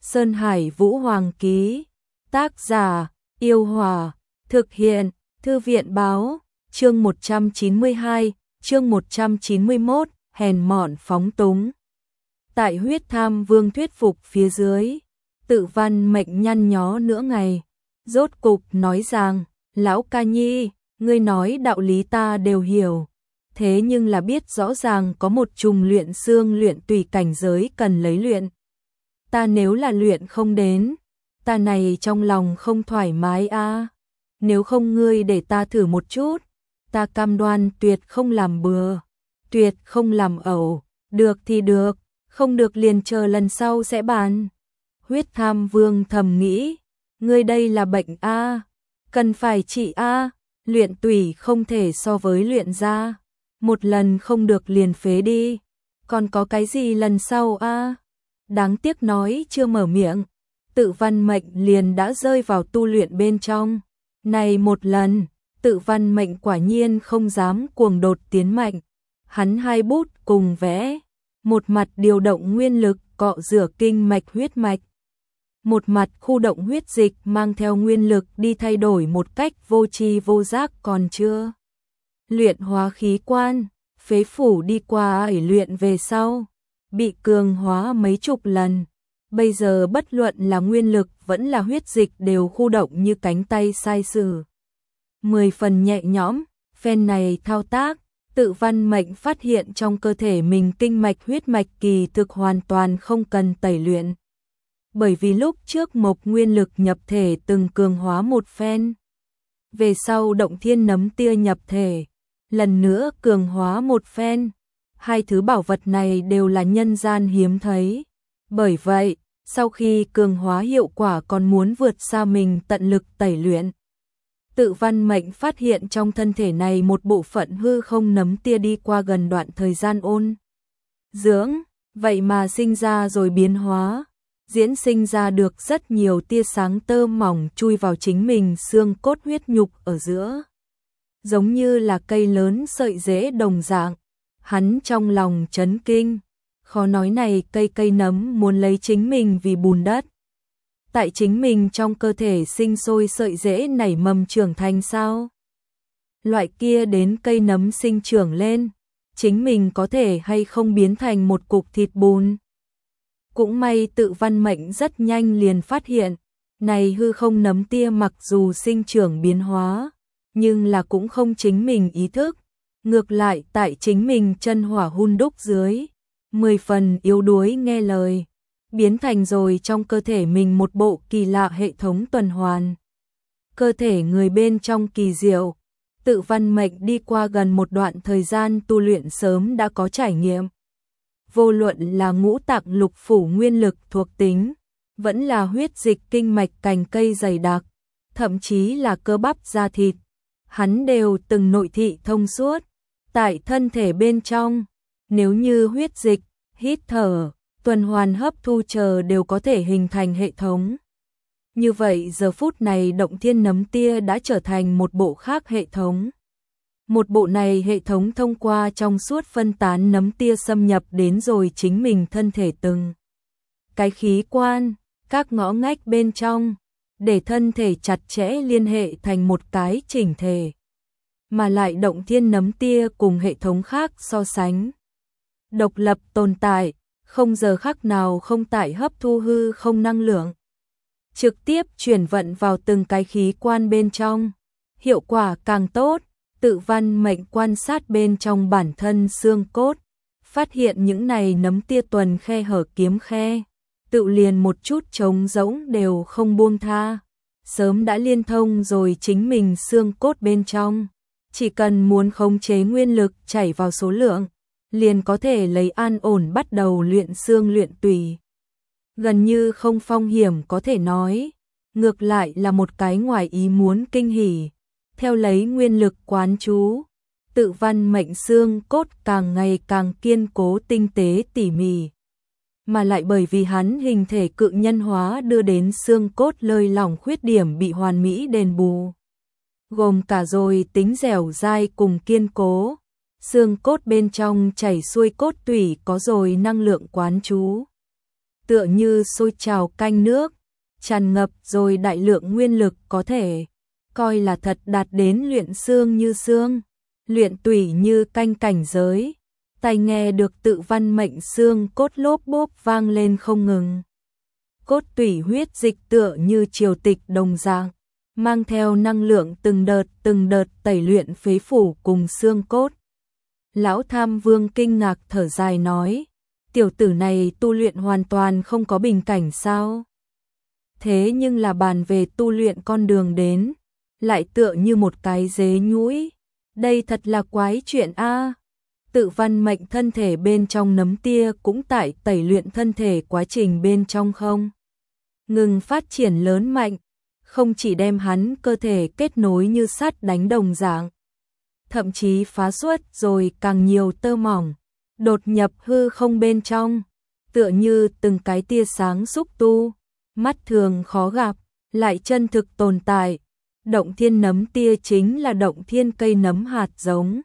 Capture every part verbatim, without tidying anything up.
Sơn Hải Vũ Hoàng ký. Tác giả: Yêu Hòa. Thực hiện: Thư viện báo. Chương một trăm chín mươi hai, chương một trăm chín mươi mốt, hèn mọn phóng túng. Tại Huyết Tham Vương thuyết phục phía dưới, Tự Văn Mệnh nhăn nhó nửa ngày, rốt cục nói rằng: "Lão ca nhi, ngươi nói đạo lý ta đều hiểu, thế nhưng là biết rõ ràng có một chùm luyện xương luyện tùy cảnh giới cần lấy luyện. Ta nếu là luyện không đến, ta này trong lòng không thoải mái a. À. Nếu không ngươi để ta thử một chút, ta cam đoan tuyệt không làm bừa, tuyệt không làm ẩu, được thì được, không được liền chờ lần sau sẽ bàn." Huyết Tham Vương thầm nghĩ, ngươi đây là bệnh a, à, cần phải trị a, à. Luyện tùy không thể so với luyện ra, một lần không được liền phế đi, còn có cái gì lần sau a? À? Đáng tiếc nói chưa mở miệng, Tự Văn Mệnh liền đã rơi vào tu luyện bên trong. Này một lần, Tự Văn Mệnh quả nhiên không dám cuồng đột tiến mạnh, hắn hai bút cùng vẽ, một mặt điều động nguyên lực cọ rửa kinh mạch huyết mạch, một mặt khu động huyết dịch mang theo nguyên lực đi thay đổi một cách vô tri vô giác còn chưa. Luyện hóa khí quan, phế phủ đi qua ẩy luyện về sau, bị cường hóa mấy chục lần. Bây giờ bất luận là nguyên lực vẫn là huyết dịch đều khu động như cánh tay sai sử. Mười phần nhẹ nhõm, phen này thao tác, Tự Văn Mệnh phát hiện trong cơ thể mình kinh mạch huyết mạch kỳ thực hoàn toàn không cần tẩy luyện. Bởi vì lúc trước mộc nguyên lực nhập thể từng cường hóa một phen. Về sau động thiên nấm tia nhập thể, lần nữa cường hóa một phen. Hai thứ bảo vật này đều là nhân gian hiếm thấy. Bởi vậy, sau khi cường hóa hiệu quả còn muốn vượt xa mình tận lực tẩy luyện. Tự Văn Mệnh phát hiện trong thân thể này một bộ phận hư không nấm tia đi qua gần đoạn thời gian ôn dưỡng, vậy mà sinh ra rồi biến hóa, diễn sinh ra được rất nhiều tia sáng tơ mỏng chui vào chính mình xương cốt huyết nhục ở giữa. Giống như là cây lớn sợi rễ đồng dạng, hắn trong lòng chấn kinh, khó nói này cây cây nấm muốn lấy chính mình vì bùn đất. Tại chính mình trong cơ thể sinh sôi sợi rễ nảy mầm trưởng thành sao? Loại kia đến cây nấm sinh trưởng lên, chính mình có thể hay không biến thành một cục thịt bùn? Cũng may Tự Văn Mệnh rất nhanh liền phát hiện, này hư không nấm tia mặc dù sinh trưởng biến hóa, nhưng là cũng không chính mình ý thức, ngược lại tại chính mình chân hỏa hun đúc dưới, mười phần yếu đuối nghe lời, biến thành rồi trong cơ thể mình một bộ kỳ lạ hệ thống tuần hoàn. Cơ thể người bên trong kỳ diệu, Tự Văn Mệnh đi qua gần một đoạn thời gian tu luyện sớm đã có trải nghiệm. Vô luận là ngũ tạng lục phủ nguyên lực thuộc tính, vẫn là huyết dịch kinh mạch cành cây dày đặc, thậm chí là cơ bắp da thịt, hắn đều từng nội thị thông suốt. Tại thân thể bên trong, nếu như huyết dịch, hít thở, tuần hoàn hấp thu chờ đều có thể hình thành hệ thống. Như vậy giờ phút này động thiên nấm tia đã trở thành một bộ khác hệ thống. Một bộ này hệ thống thông qua trong suốt phân tán nấm tia xâm nhập đến rồi chính mình thân thể từng cái khí quan, các ngõ ngách bên trong, để thân thể chặt chẽ liên hệ thành một cái chỉnh thể. Mà lại động thiên nấm tia cùng hệ thống khác so sánh độc lập tồn tại, không giờ khắc nào không tại hấp thu hư không năng lượng, trực tiếp chuyển vận vào từng cái khí quan bên trong, hiệu quả càng tốt. Tự Văn Mệnh quan sát bên trong bản thân xương cốt, phát hiện những này nấm tia tuần khe hở kiếm khe, tự liền một chút trống rỗng đều không buông tha, sớm đã liên thông rồi chính mình xương cốt bên trong, chỉ cần muốn khống chế nguyên lực chảy vào số lượng, liền có thể lấy an ổn bắt đầu luyện xương luyện tùy. Gần như không phong hiểm có thể nói, ngược lại là một cái ngoài ý muốn kinh hỉ. Theo lấy nguyên lực quán chú, Tự Văn Mệnh xương cốt càng ngày càng kiên cố tinh tế tỉ mỉ. Mà lại bởi vì hắn hình thể cự nhân hóa đưa đến xương cốt lơi lỏng khuyết điểm bị hoàn mỹ đền bù. Gồm cả rồi tính dẻo dai cùng kiên cố, xương cốt bên trong chảy xuôi cốt tủy có rồi năng lượng quán chú. tựa như sôi trào canh nước, tràn ngập rồi đại lượng nguyên lực có thể coi là thật đạt đến luyện xương như xương, luyện tủy như canh cảnh giới. Tai nghe được tự văn mệnh xương cốt lốp bốp vang lên không ngừng. Cốt tủy huyết dịch tựa như triều tịch đồng dạng, mang theo năng lượng từng đợt từng đợt tẩy luyện phế phủ cùng xương cốt. Lão Tham Vương kinh ngạc thở dài nói, tiểu tử này tu luyện hoàn toàn không có bình cảnh sao? Thế nhưng là bàn về tu luyện con đường đến, lại tựa như một cái dế nhũi. Đây thật là quái chuyện a. Tự văn mệnh thân thể bên trong nấm tia cũng tại tẩy luyện thân thể quá trình bên trong không ngừng phát triển lớn mạnh, không chỉ đem hắn cơ thể kết nối như sắt đánh đồng dạng, thậm chí phá xuất rồi càng nhiều tơ mỏng, đột nhập hư không bên trong, tựa như từng cái tia sáng xúc tu, mắt thường khó gặp, lại chân thực tồn tại. Động thiên nấm tia chính là động thiên cây nấm hạt giống.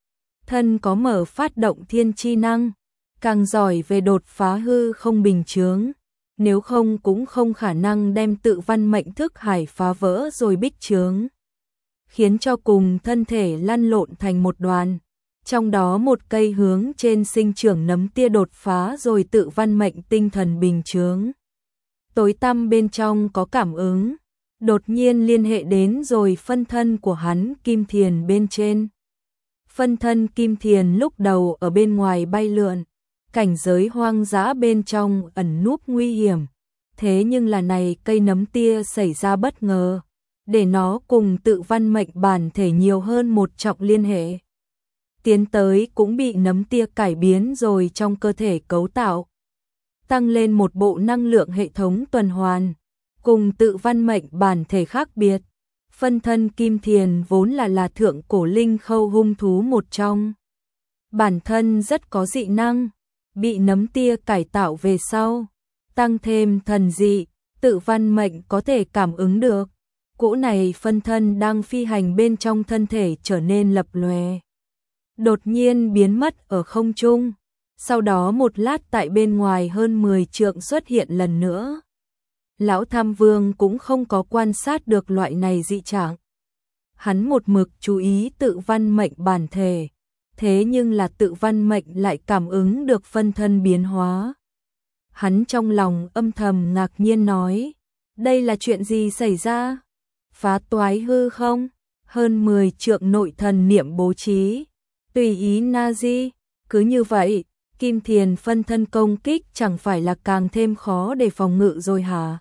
Thân có mở phát động thiên chi năng, càng giỏi về đột phá hư không bình chướng, nếu không cũng không khả năng đem tự văn mệnh thức hải phá vỡ rồi bích chướng, khiến cho cùng thân thể lăn lộn thành một đoàn, trong đó một cây hướng trên sinh trưởng nấm tia đột phá rồi tự văn mệnh tinh thần bình chướng. Tối tăm bên trong có cảm ứng, đột nhiên liên hệ đến rồi phân thân của hắn Kim Thiền bên trên. Phân thân Kim Thiền lúc đầu ở bên ngoài bay lượn, cảnh giới hoang dã bên trong ẩn núp nguy hiểm. Thế nhưng là này cây nấm tia xảy ra bất ngờ, để nó cùng tự văn mệnh bản thể nhiều hơn một trọng liên hệ. Tiến tới cũng bị nấm tia cải biến rồi trong cơ thể cấu tạo, tăng lên một bộ năng lượng hệ thống tuần hoàn, cùng tự văn mệnh bản thể khác biệt. Phân thân Kim Thiền vốn là là thượng cổ linh khâu hung thú một trong. Bản thân rất có dị năng, bị nấm tia cải tạo về sau, tăng thêm thần dị, tự văn mệnh có thể cảm ứng được. Cỗ này phân thân đang phi hành bên trong thân thể trở nên lập lòe, đột nhiên biến mất ở không trung, sau đó một lát tại bên ngoài hơn mười trượng xuất hiện lần nữa. Lão Tham Vương cũng không có quan sát được loại này dị trạng. Hắn một mực chú ý tự văn mệnh bản thể, thế nhưng là tự văn mệnh lại cảm ứng được phân thân biến hóa. Hắn trong lòng âm thầm ngạc nhiên nói, đây là chuyện gì xảy ra? Phá toái hư không? Hơn mười trượng nội thần niệm bố trí, tùy ý na di, cứ như vậy, Kim Thiền phân thân công kích chẳng phải là càng thêm khó để phòng ngự rồi hả?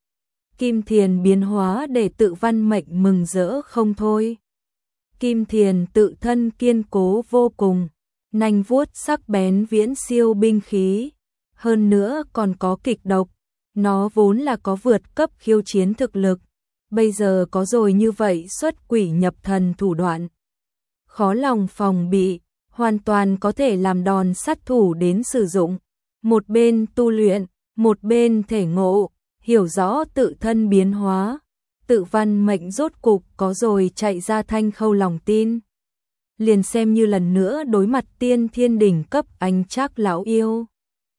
Kim Thiền biến hóa để tự văn mệnh mừng rỡ không thôi. Kim Thiền tự thân kiên cố vô cùng, nanh vuốt sắc bén viễn siêu binh khí, hơn nữa còn có kịch độc, nó vốn là có vượt cấp khiêu chiến thực lực, bây giờ có rồi như vậy xuất quỷ nhập thần thủ đoạn. Khó lòng phòng bị, hoàn toàn có thể làm đòn sát thủ đến sử dụng. Một bên tu luyện, một bên thể ngộ, hiểu rõ tự thân biến hóa, tự văn mệnh rốt cục có rồi chạy ra thanh khâu lòng tin. Liền xem như lần nữa đối mặt tiên thiên đỉnh cấp anh Trác lão yêu,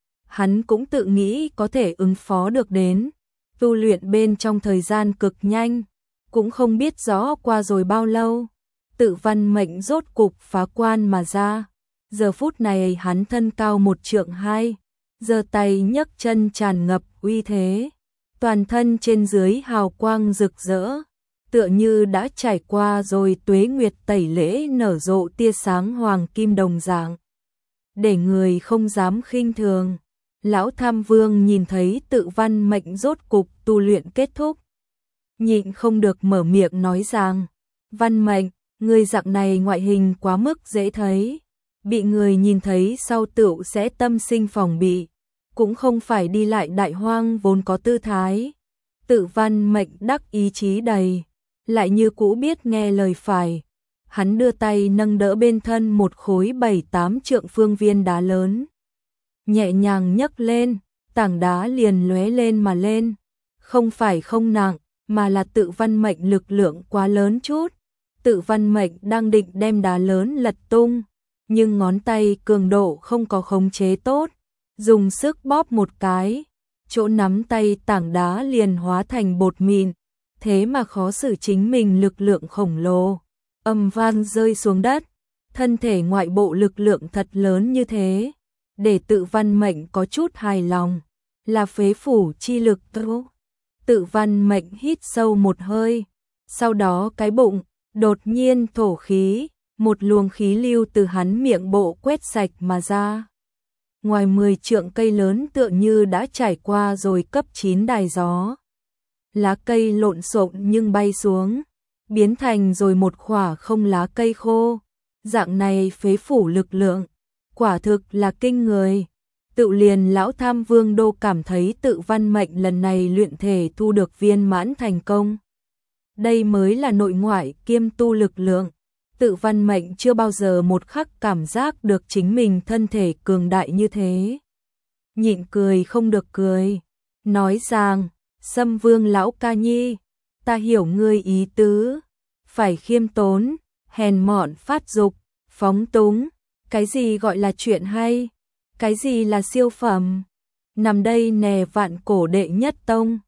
hắn cũng tự nghĩ có thể ứng phó được đến. Tu luyện bên trong thời gian cực nhanh, cũng không biết rõ qua rồi bao lâu, tự văn mệnh rốt cục phá quan mà ra. Giờ phút này hắn thân cao một trượng hai, giơ tay nhấc chân tràn ngập uy thế, toàn thân trên dưới hào quang rực rỡ, tựa như đã trải qua rồi tuế nguyệt tẩy lễ nở rộ tia sáng hoàng kim đồng dạng, để người không dám khinh thường. Lão Tham Vương nhìn thấy tự văn mệnh rốt cục tu luyện kết thúc, nhịn không được mở miệng nói rằng, văn mệnh, người dạng này ngoại hình quá mức dễ thấy, bị người nhìn thấy sau tựu sẽ tâm sinh phòng bị, cũng không phải đi lại đại hoang vốn có tư thái. Tự văn mệnh đắc ý chí đầy, lại như cũ biết nghe lời phải. Hắn đưa tay nâng đỡ bên thân một khối bảy tám trượng phương viên đá lớn, nhẹ nhàng nhấc lên, tảng đá liền lóe lên mà lên, không phải không nặng, mà là tự văn mệnh lực lượng quá lớn chút. Tự văn mệnh đang định đem đá lớn lật tung, nhưng ngón tay cường độ không có khống chế tốt, dùng sức bóp một cái, chỗ nắm tay tảng đá liền hóa thành bột mịn, thế mà khó xử chính mình lực lượng khổng lồ, âm vang rơi xuống đất, thân thể ngoại bộ lực lượng thật lớn như thế, để Tự Văn Mệnh có chút hài lòng, là phế phủ chi lực tu. Tự Văn Mệnh hít sâu một hơi, sau đó cái bụng đột nhiên thổ khí, một luồng khí lưu từ hắn miệng bộ quét sạch mà ra. Ngoài mười trượng cây lớn tựa như đã trải qua rồi cấp chín đài gió. Lá cây lộn xộn nhưng bay xuống, biến thành rồi một khỏa không lá cây khô. Dạng này phế phủ lực lượng, quả thực là kinh người. Tự liền lão Tham Vương Đô cảm thấy Tự Văn Mệnh lần này luyện thể thu được viên mãn thành công. Đây mới là nội ngoại kiêm tu lực lượng. Tự Văn Mệnh chưa bao giờ một khắc cảm giác được chính mình thân thể cường đại như thế. Nhịn cười không được cười, nói rằng, Sâm Vương lão ca nhi, ta hiểu ngươi ý tứ, phải khiêm tốn, hèn mọn phát dục, phóng túng, cái gì gọi là chuyện hay, cái gì là siêu phẩm, nằm đây nè vạn cổ đệ nhất tông.